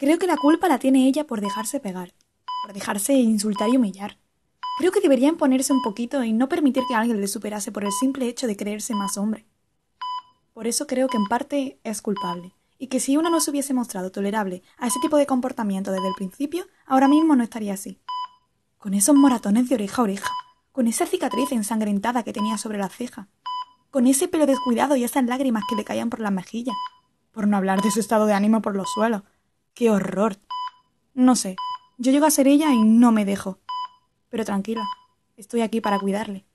Creo que la culpa la tiene ella por dejarse pegar, por dejarse insultar y humillar. Creo que debería imponerse un poquito y no permitir que alguien le superase por el simple hecho de creerse más hombre. Por eso creo que en parte es culpable, y que si una no se hubiese mostrado tolerable a ese tipo de comportamiento desde el principio, ahora mismo no estaría así. Con esos moratones de oreja a oreja, con esa cicatriz ensangrentada que tenía sobre la ceja, con ese pelo descuidado y esas lágrimas que le caían por las mejillas, por no hablar de su estado de ánimo por los suelos. ¡Qué horror! No sé, yo llego a ser ella y no me dejo. Pero tranquila, estoy aquí para cuidarle.